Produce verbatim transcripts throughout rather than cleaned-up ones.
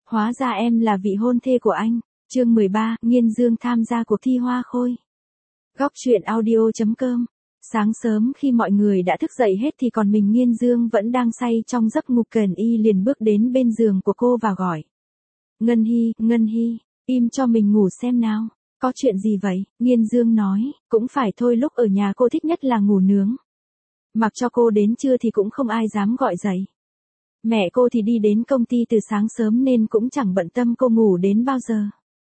Hóa ra em là vị hôn thê của anh. Chương mười ba, Nghiên Dương tham gia cuộc thi hoa khôi. Góc truyện audio chấm com. Sáng sớm khi mọi người đã thức dậy hết thì còn mình Nghiên Dương vẫn đang say trong giấc ngủ. Cần Y liền bước đến bên giường của cô và gọi. Ngân Hy, Ngân Hy, im cho mình ngủ xem nào. Có chuyện gì vậy? Nghiên Dương nói, cũng phải thôi, lúc ở nhà cô thích nhất là ngủ nướng. Mặc cho cô đến trưa thì cũng không ai dám gọi dậy. Mẹ cô thì đi đến công ty từ sáng sớm nên cũng chẳng bận tâm cô ngủ đến bao giờ.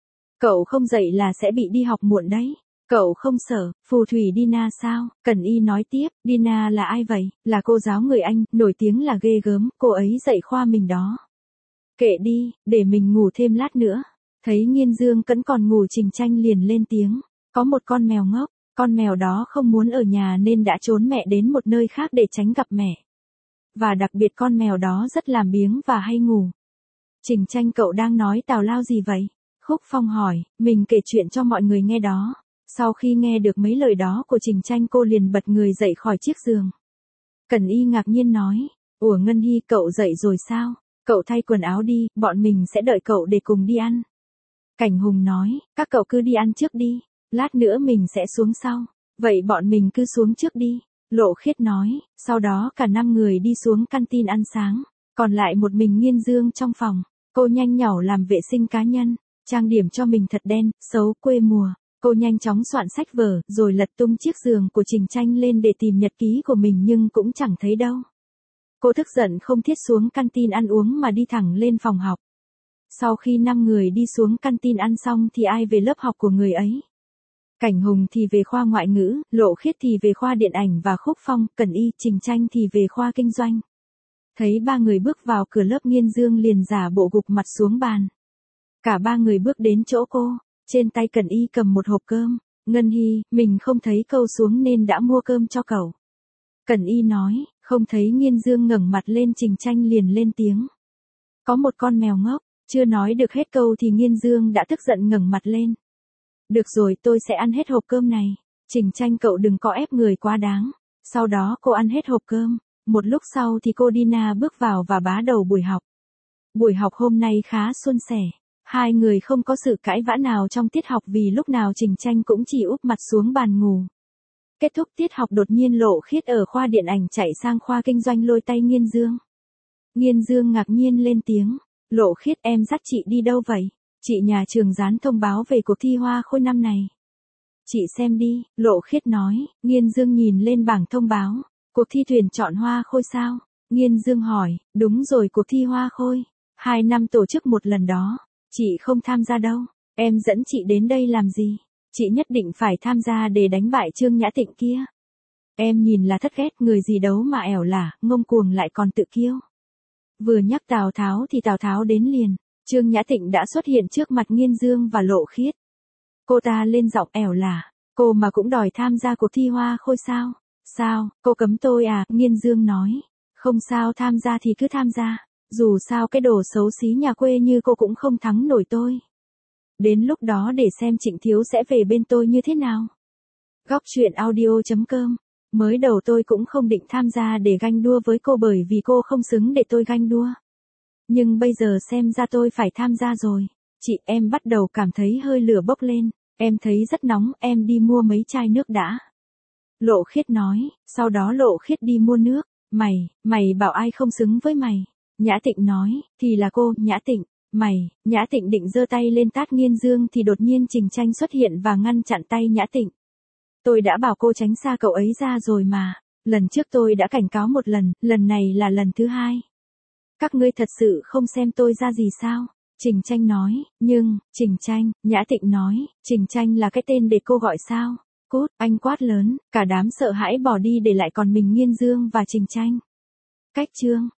Cậu không dậy là sẽ bị đi học muộn đấy. Cậu không sợ, phù thủy Dina sao? Cần Y nói tiếp, Dina là ai vậy? Là cô giáo người Anh, nổi tiếng là ghê gớm, cô ấy dạy khoa mình đó. Kệ đi, để mình ngủ thêm lát nữa. Thấy Nghiên Dương vẫn còn ngủ, Trình Tranh liền lên tiếng. Có một con mèo ngốc, con mèo đó không muốn ở nhà nên đã trốn mẹ đến một nơi khác để tránh gặp mẹ. Và đặc biệt con mèo đó rất làm biếng và hay ngủ. Trình Tranh, cậu đang nói tào lao gì vậy? Khúc Phong hỏi, mình kể chuyện cho mọi người nghe đó. Sau khi nghe được mấy lời đó của Trình Tranh, cô liền bật người dậy khỏi chiếc giường. Cần Y ngạc nhiên nói, ủa Ngân Hy, cậu dậy rồi sao? Cậu thay quần áo đi, bọn mình sẽ đợi cậu để cùng đi ăn. Cảnh Hùng nói, các cậu cứ đi ăn trước đi, lát nữa mình sẽ xuống sau. Vậy bọn mình cứ xuống trước đi. Lộ Khiết nói, sau đó cả năm người đi xuống canteen ăn sáng, còn lại một mình Nghiên Dương trong phòng. Cô nhanh nhảu làm vệ sinh cá nhân, trang điểm cho mình thật đen, xấu, quê mùa. Cô nhanh chóng soạn sách vở, rồi lật tung chiếc giường của Trình Tranh lên để tìm nhật ký của mình nhưng cũng chẳng thấy đâu. Cô tức giận không thiết xuống canteen ăn uống mà đi thẳng lên phòng học. Sau khi năm người đi xuống canteen ăn xong thì ai về lớp học của người ấy. Cảnh Hùng thì về khoa ngoại ngữ, Lộ Khiết thì về khoa điện ảnh và Khúc Phong, Cần Y, Trình Tranh thì về khoa kinh doanh. Thấy ba người bước vào cửa lớp, Nghiên Dương liền giả bộ gục mặt xuống bàn. Cả ba người bước đến chỗ cô, trên tay Cần Y cầm một hộp cơm. Ngân Hy, mình không thấy cậu xuống nên đã mua cơm cho cậu. Cần Y nói, không thấy. Nghiên Dương ngẩng mặt lên, Trình Tranh liền lên tiếng. Có một con mèo ngốc. Chưa nói được hết câu thì Nghiên Dương đã tức giận ngẩng mặt lên. Được rồi, tôi sẽ ăn hết hộp cơm này. Trình Tranh, cậu đừng có ép người quá đáng. Sau đó cô ăn hết hộp cơm. Một lúc sau thì cô Dina bước vào và bá đầu buổi học. Buổi học hôm nay khá suôn sẻ. Hai người không có sự cãi vã nào trong tiết học vì lúc nào Trình Tranh cũng chỉ úp mặt xuống bàn ngủ. Kết thúc tiết học, đột nhiên Lộ Khiết ở khoa điện ảnh chạy sang khoa kinh doanh lôi tay Nghiên Dương. Nghiên Dương ngạc nhiên lên tiếng. Lộ Khiết, em dắt chị đi đâu vậy? Chị nhà trường dán thông báo về cuộc thi hoa khôi năm này. Chị xem đi, Lộ Khiết nói. Nghiên Dương nhìn lên bảng thông báo. Cuộc thi tuyển chọn hoa khôi sao? Nghiên Dương hỏi, đúng rồi, cuộc thi hoa khôi. Hai năm tổ chức một lần đó. Chị không tham gia đâu. Em dẫn chị đến đây làm gì? Chị nhất định phải tham gia để đánh bại Trương Nhã Tịnh kia. Em nhìn là thất ghét, người gì đấu mà ẻo lả, ngông cuồng lại còn tự kiêu. Vừa nhắc Tào Tháo thì Tào Tháo đến liền. Trương Nhã Tịnh đã xuất hiện trước mặt Nghiên Dương và Lộ Khiết. Cô ta lên giọng ẻo lả, cô mà cũng đòi tham gia cuộc thi hoa khôi sao? Sao, cô cấm tôi à? Nghiên Dương nói, không sao, tham gia thì cứ tham gia. Dù sao cái đồ xấu xí nhà quê như cô cũng không thắng nổi tôi. Đến lúc đó để xem Trịnh Thiếu sẽ về bên tôi như thế nào. Góc truyện audio chấm com. Mới đầu tôi cũng không định tham gia để ganh đua với cô bởi vì cô không xứng để tôi ganh đua. Nhưng bây giờ xem ra tôi phải tham gia rồi. Chị, em bắt đầu cảm thấy hơi lửa bốc lên. Em thấy rất nóng, em đi mua mấy chai nước đã. Lộ Khiết nói, sau đó Lộ Khiết đi mua nước. Mày, mày bảo ai không xứng với mày? Nhã Tịnh nói, thì là cô, Nhã Tịnh. Mày, Nhã Tịnh định giơ tay lên tát Nghiên Dương thì đột nhiên Trình Tranh xuất hiện và ngăn chặn tay Nhã Tịnh. Tôi đã bảo cô tránh xa cậu ấy ra rồi mà. Lần trước tôi đã cảnh cáo một lần, lần này là lần thứ hai. Các ngươi thật sự không xem tôi ra gì sao? Trình Tranh nói, nhưng, Trình Tranh, Nhã Tịnh nói, Trình Tranh là cái tên để cô gọi sao? Cút, anh quát lớn, cả đám sợ hãi bỏ đi để lại còn mình Nghiên Dương và Trình Tranh. Cách chương.